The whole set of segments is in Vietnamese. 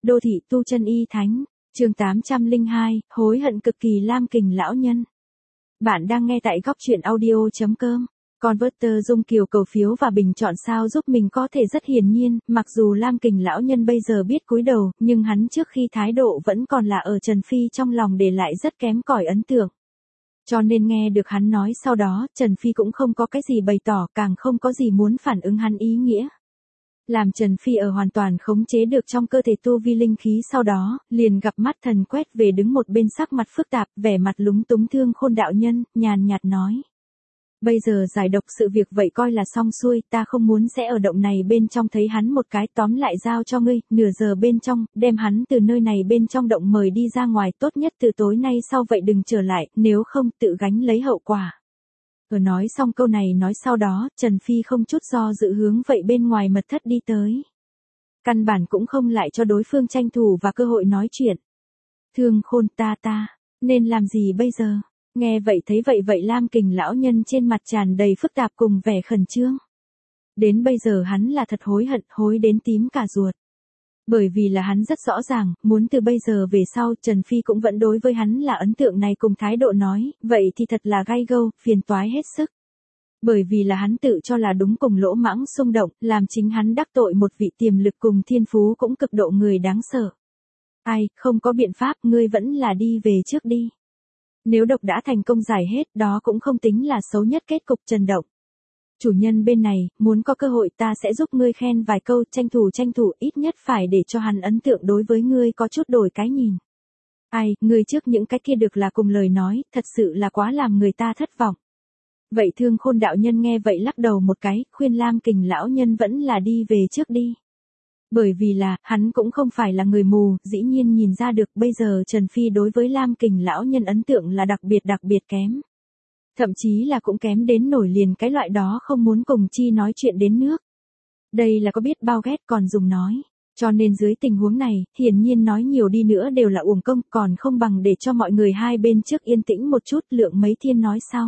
Đô thị tu chân y thánh, chương 802, hối hận cực kỳ Lam Kình lão nhân. Bạn đang nghe tại góc truyện audio.com. Converter Dung Kiều cầu phiếu và bình chọn sao giúp mình có thể rất hiển nhiên, mặc dù Lam Kình lão nhân bây giờ biết cúi đầu, nhưng hắn trước khi thái độ vẫn còn là ở Trần Phi trong lòng để lại rất kém cỏi ấn tượng. Cho nên nghe được hắn nói sau đó, Trần Phi cũng không có cái gì bày tỏ, càng không có gì muốn phản ứng hắn ý nghĩa. Làm Trần Phi ở hoàn toàn khống chế được trong cơ thể tu vi linh khí sau đó, liền gặp mắt thần quét về đứng một bên sắc mặt phức tạp, vẻ mặt lúng túng Thương Khôn đạo nhân, nhàn nhạt nói. Bây giờ giải độc sự việc vậy coi là xong xuôi, ta không muốn sẽ ở động này bên trong thấy hắn một cái, tóm lại giao cho ngươi, nửa giờ bên trong, đem hắn từ nơi này bên trong động mời đi ra ngoài, tốt nhất từ tối nay sau vậy đừng trở lại, nếu không tự gánh lấy hậu quả. Ở nói xong câu này nói sau đó, Trần Phi không chút do dự hướng vậy bên ngoài mật thất đi tới. Căn bản cũng không lại cho đối phương tranh thủ và cơ hội nói chuyện. Thương Khôn ta, nên làm gì bây giờ? Nghe vậy thấy vậy Lam Kình lão nhân trên mặt tràn đầy phức tạp cùng vẻ khẩn trương. Đến bây giờ hắn là thật hối hận, hối đến tím cả ruột. Bởi vì là hắn rất rõ ràng, muốn từ bây giờ về sau Trần Phi cũng vẫn đối với hắn là ấn tượng này cùng thái độ nói, vậy thì thật là gai gâu, phiền toái hết sức. Bởi vì là hắn tự cho là đúng cùng lỗ mãng xung động, làm chính hắn đắc tội một vị tiềm lực cùng thiên phú cũng cực độ người đáng sợ. Ai, không có biện pháp, ngươi vẫn là đi về trước đi. Nếu độc đã thành công giải hết, đó cũng không tính là xấu nhất kết cục Trần Động. Chủ nhân bên này, muốn có cơ hội ta sẽ giúp ngươi khen vài câu, tranh thủ, ít nhất phải để cho hắn ấn tượng đối với ngươi có chút đổi cái nhìn. Ai, ngươi trước những cái kia được là cùng lời nói, thật sự là quá làm người ta thất vọng. Vậy Thương Khôn đạo nhân nghe vậy lắc đầu một cái, khuyên Lam Kình lão nhân vẫn là đi về trước đi. Bởi vì là, hắn cũng không phải là người mù, dĩ nhiên nhìn ra được bây giờ Trần Phi đối với Lam Kình lão nhân ấn tượng là đặc biệt kém. Thậm chí là cũng kém đến nổi liền cái loại đó không muốn cùng chi nói chuyện đến nước. Đây là có biết bao ghét còn dùng nói. Cho nên dưới tình huống này, hiển nhiên nói nhiều đi nữa đều là uổng công, còn không bằng để cho mọi người hai bên trước yên tĩnh một chút, lượng mấy thiên nói sau.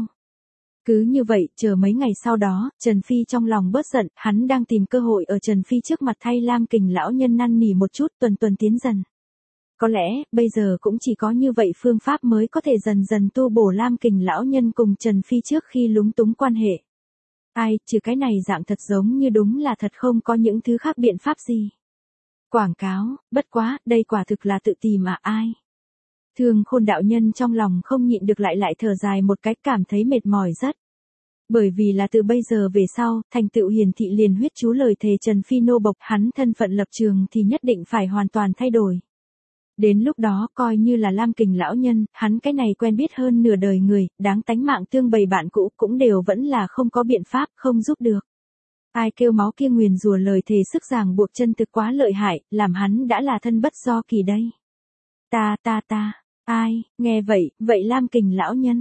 Cứ như vậy, chờ mấy ngày sau đó, Trần Phi trong lòng bớt giận, hắn đang tìm cơ hội ở Trần Phi trước mặt thay Lam Kình lão nhân năn nỉ một chút, tuần tiến dần. Có lẽ, bây giờ cũng chỉ có như vậy phương pháp mới có thể dần dần tu bổ Lam Kình lão nhân cùng Trần Phi trước khi lúng túng quan hệ. Ai, trừ cái này dạng thật giống như đúng là thật không có những thứ khác biện pháp gì. Quảng cáo, bất quá, đây quả thực là tự tìm à ai. Thương Khôn đạo nhân trong lòng không nhịn được lại thở dài một cái, cảm thấy mệt mỏi rất. Bởi vì là từ bây giờ về sau, thành tựu hiển thị liền huyết chú lời thề Trần Phi nô bộc, hắn thân phận lập trường thì nhất định phải hoàn toàn thay đổi. Đến lúc đó coi như là Lam Kình lão nhân, hắn cái này quen biết hơn nửa đời người, đáng tánh mạng tương bầy bạn cũ cũng đều vẫn là không có biện pháp, không giúp được. Ai kêu máu kia nguyền rủa lời thề sức ràng buộc chân thực quá lợi hại, làm hắn đã là thân bất do kỳ đây. Ta, ai, nghe vậy Lam Kình lão nhân,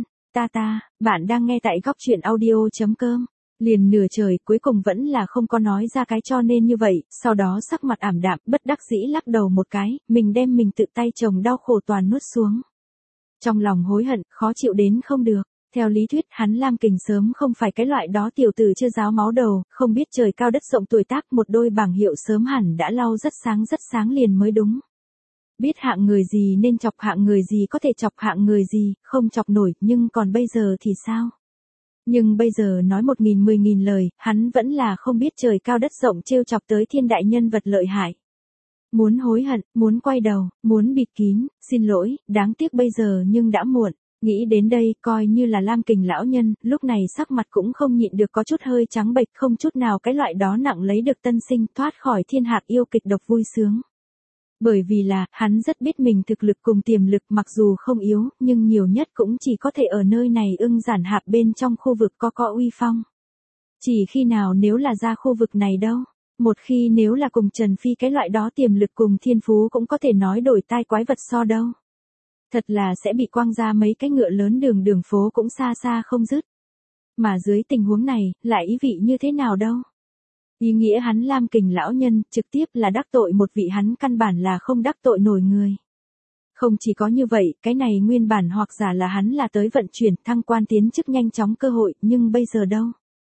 bạn đang nghe tại góc truyện audio.com. Liền nửa trời cuối cùng vẫn là không có nói ra cái cho nên như vậy, sau đó sắc mặt ảm đạm, bất đắc dĩ lắc đầu một cái, mình đem mình tự tay chồng đau khổ toàn nuốt xuống. Trong lòng hối hận, khó chịu đến không được. Theo lý thuyết hắn Lam Kình sớm không phải cái loại đó tiểu tử chưa giáo máu đầu, không biết trời cao đất rộng tuổi tác, một đôi bảng hiệu sớm hẳn đã lau rất sáng liền mới đúng. Biết hạng người gì nên chọc hạng người gì, có thể chọc hạng người gì, không chọc nổi, nhưng còn bây giờ thì sao? Nhưng bây giờ nói 1000 lời, hắn vẫn là không biết trời cao đất rộng trêu chọc tới thiên đại nhân vật lợi hại. Muốn hối hận, muốn quay đầu, muốn bịt kín, xin lỗi, đáng tiếc bây giờ nhưng đã muộn. Nghĩ đến đây, coi như là Lam Kình lão nhân, lúc này sắc mặt cũng không nhịn được có chút hơi trắng bệch, không chút nào cái loại đó nặng lấy được tân sinh, thoát khỏi thiên hạc yêu kịch độc vui sướng. Bởi vì là, hắn rất biết mình thực lực cùng tiềm lực mặc dù không yếu, nhưng nhiều nhất cũng chỉ có thể ở nơi này ưng giản hạp bên trong khu vực có uy phong. Chỉ khi nào nếu là ra khu vực này đâu, một khi nếu là cùng Trần Phi cái loại đó tiềm lực cùng thiên phú cũng có thể nói đổi tai quái vật so đâu. Thật là sẽ bị quăng ra mấy cái ngựa lớn đường phố cũng xa không dứt. Mà dưới tình huống này, lại ý vị như thế nào đâu. Ý nghĩa hắn Lam Kình lão nhân, trực tiếp là đắc tội một vị hắn căn bản là không đắc tội nổi người. Không chỉ có như vậy, cái này nguyên bản hoặc giả là hắn là tới vận chuyển thăng quan tiến chức nhanh chóng cơ hội, nhưng bây giờ đâu.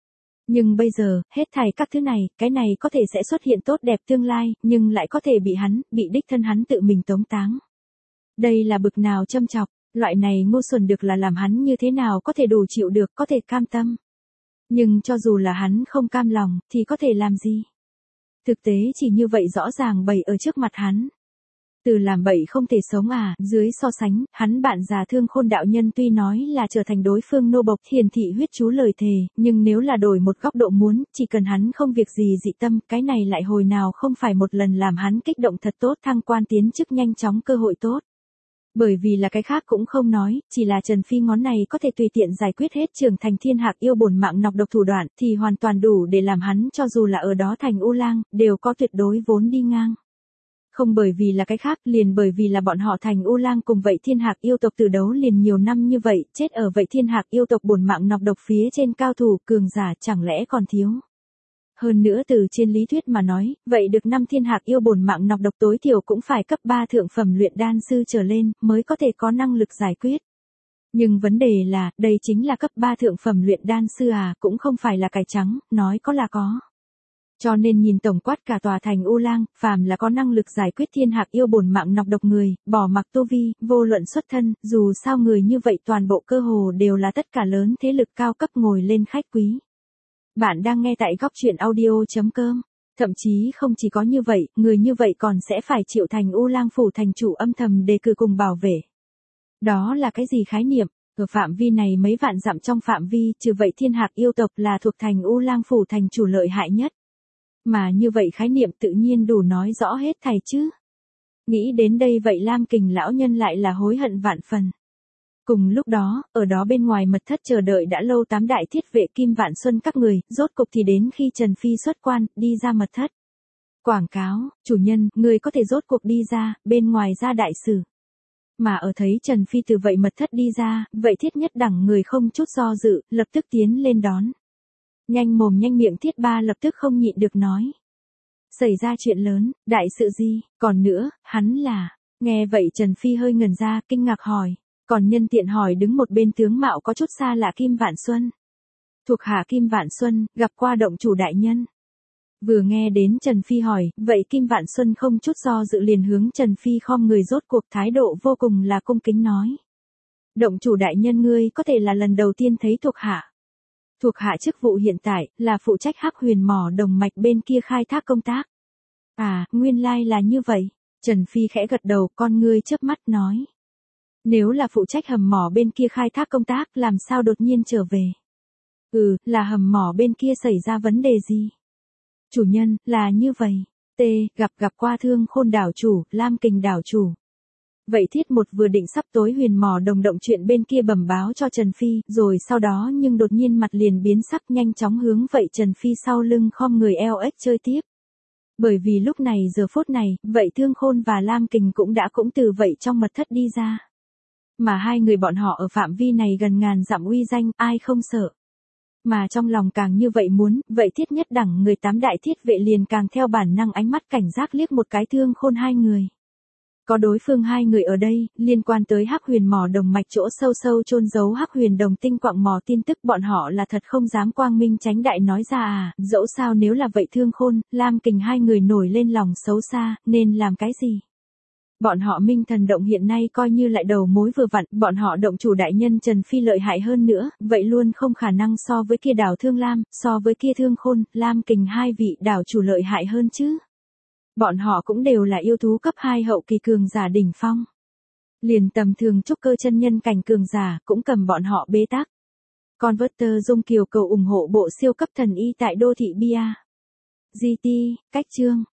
Nhưng bây giờ, hết thảy các thứ này, cái này có thể sẽ xuất hiện tốt đẹp tương lai, nhưng lại có thể bị đích thân hắn tự mình tống táng. Đây là bực nào châm chọc, loại này ngu xuẩn được là làm hắn như thế nào có thể đủ chịu được, có thể cam tâm. Nhưng cho dù là hắn không cam lòng, thì có thể làm gì? Thực tế chỉ như vậy rõ ràng bày ở trước mặt hắn. Từ làm bậy không thể sống à, dưới so sánh, hắn bạn già Thương Khôn đạo nhân tuy nói là trở thành đối phương nô bộc hiền thị huyết chú lời thề, nhưng nếu là đổi một góc độ muốn, chỉ cần hắn không việc gì dị tâm, cái này lại hồi nào không phải một lần làm hắn kích động thật tốt thăng quan tiến chức nhanh chóng cơ hội tốt. Bởi vì là cái khác cũng không nói, chỉ là Trần Phi ngón này có thể tùy tiện giải quyết hết Trường Thành Thiên Hạc yêu bổn mạng nọc độc thủ đoạn, thì hoàn toàn đủ để làm hắn cho dù là ở đó thành U Lang, đều có tuyệt đối vốn đi ngang. Không bởi vì là cái khác, liền bởi vì là bọn họ thành U Lang cùng vậy Thiên Hạc yêu tộc từ đấu liền nhiều năm như vậy, chết ở vậy Thiên Hạc yêu tộc bổn mạng nọc độc phía trên cao thủ cường giả chẳng lẽ còn thiếu. Hơn nữa từ trên lý thuyết mà nói, vậy được 5 Thiên Hạc yêu bổn mạng nọc độc tối thiểu cũng phải cấp 3 thượng phẩm luyện đan sư trở lên, mới có thể có năng lực giải quyết. Nhưng vấn đề là, đây chính là cấp 3 thượng phẩm luyện đan sư à, cũng không phải là cải trắng, nói có là có. Cho nên nhìn tổng quát cả tòa thành U Lang, phàm là có năng lực giải quyết Thiên Hạc yêu bổn mạng nọc độc người, bỏ mặc tu vi, vô luận xuất thân, dù sao người như vậy toàn bộ cơ hồ đều là tất cả lớn thế lực cao cấp ngồi lên khách quý. Bạn đang nghe tại góc truyện audio.com. Thậm chí không chỉ có như vậy, người như vậy còn sẽ phải chịu thành U Lang phủ thành chủ âm thầm đề cử cùng bảo vệ. Đó là cái gì khái niệm? Ở phạm vi này mấy vạn dặm trong phạm vi, trừ vậy Thiên Hạc yêu tộc là thuộc thành U Lang phủ thành chủ lợi hại nhất. Mà như vậy khái niệm tự nhiên đủ nói rõ hết thảy chứ. Nghĩ đến đây vậy Lam Kình lão nhân lại là hối hận vạn phần. Cùng lúc đó, ở đó bên ngoài mật thất chờ đợi đã lâu 8 đại thiết vệ Kim Vạn Xuân các người, rốt cục thì đến khi Trần Phi xuất quan, đi ra mật thất. Quảng cáo, chủ nhân, người có thể rốt cuộc đi ra, bên ngoài ra đại sử. Mà ở thấy Trần Phi từ vậy mật thất đi ra, vậy thiết nhất đẳng người không chút do dự, lập tức tiến lên đón. Nhanh mồm nhanh miệng Thiết Ba lập tức không nhịn được nói. Xảy ra chuyện lớn, đại sự gì, còn nữa, hắn là, nghe vậy Trần Phi hơi ngẩn ra, kinh ngạc hỏi. Còn nhân tiện hỏi đứng một bên tướng mạo có chút xa lạ Kim Vạn Xuân. Thuộc hạ Kim Vạn Xuân, gặp qua động chủ đại nhân. Vừa nghe đến Trần Phi hỏi, vậy Kim Vạn Xuân không chút do dự liền hướng Trần Phi khom người rốt cuộc thái độ vô cùng là cung kính nói. Động chủ đại nhân ngươi có thể là lần đầu tiên thấy thuộc hạ. Thuộc hạ chức vụ hiện tại, là phụ trách Hắc Huyền mỏ đồng mạch bên kia khai thác công tác. À, nguyên lai là như vậy. Trần Phi khẽ gật đầu, con ngươi chớp mắt nói. Nếu là phụ trách hầm mỏ bên kia khai thác công tác, làm sao đột nhiên trở về? Là hầm mỏ bên kia xảy ra vấn đề gì? Chủ nhân, là như vậy. Gặp qua Thương Khôn đảo chủ, Lam Kình đảo chủ. Vậy Thiết Một vừa định sắp tối huyền mỏ đồng động chuyện bên kia bẩm báo cho Trần Phi, rồi sau đó nhưng đột nhiên mặt liền biến sắc nhanh chóng hướng vậy Trần Phi sau lưng khom người eo ếch chơi tiếp. Bởi vì lúc này giờ phút này, vậy Thương Khôn và Lam Kình cũng từ vậy trong mật thất đi ra. Mà hai người bọn họ ở phạm vi này gần ngàn dặm uy danh, ai không sợ. Mà trong lòng càng như vậy muốn, vậy thiết nhất đẳng người 8 đại thiết vệ liền càng theo bản năng ánh mắt cảnh giác liếc một cái Thương Khôn hai người. Có đối phương hai người ở đây, liên quan tới Hắc Huyền mỏ đồng mạch chỗ sâu sâu chôn giấu Hắc Huyền đồng tinh quặng mỏ tin tức bọn họ là thật không dám quang minh tránh đại nói ra à, dẫu sao nếu là vậy Thương Khôn, Lam Kình hai người nổi lên lòng xấu xa, nên làm cái gì? Bọn họ Minh Thần Động hiện nay coi như lại đầu mối vừa vặn, bọn họ động chủ đại nhân Trần Phi lợi hại hơn nữa, vậy luôn không khả năng so với kia đảo Thương Lam, so với kia Thương Khôn, Lam Kình hai vị đảo chủ lợi hại hơn chứ. Bọn họ cũng đều là yêu thú cấp 2 hậu kỳ cường giả đỉnh phong. Liền tầm thường trúc cơ chân nhân cảnh cường giả cũng cầm bọn họ bế tắc. Converter Dung Kiều cầu ủng hộ bộ siêu cấp thần y tại đô thị Bia. GT, cách chương.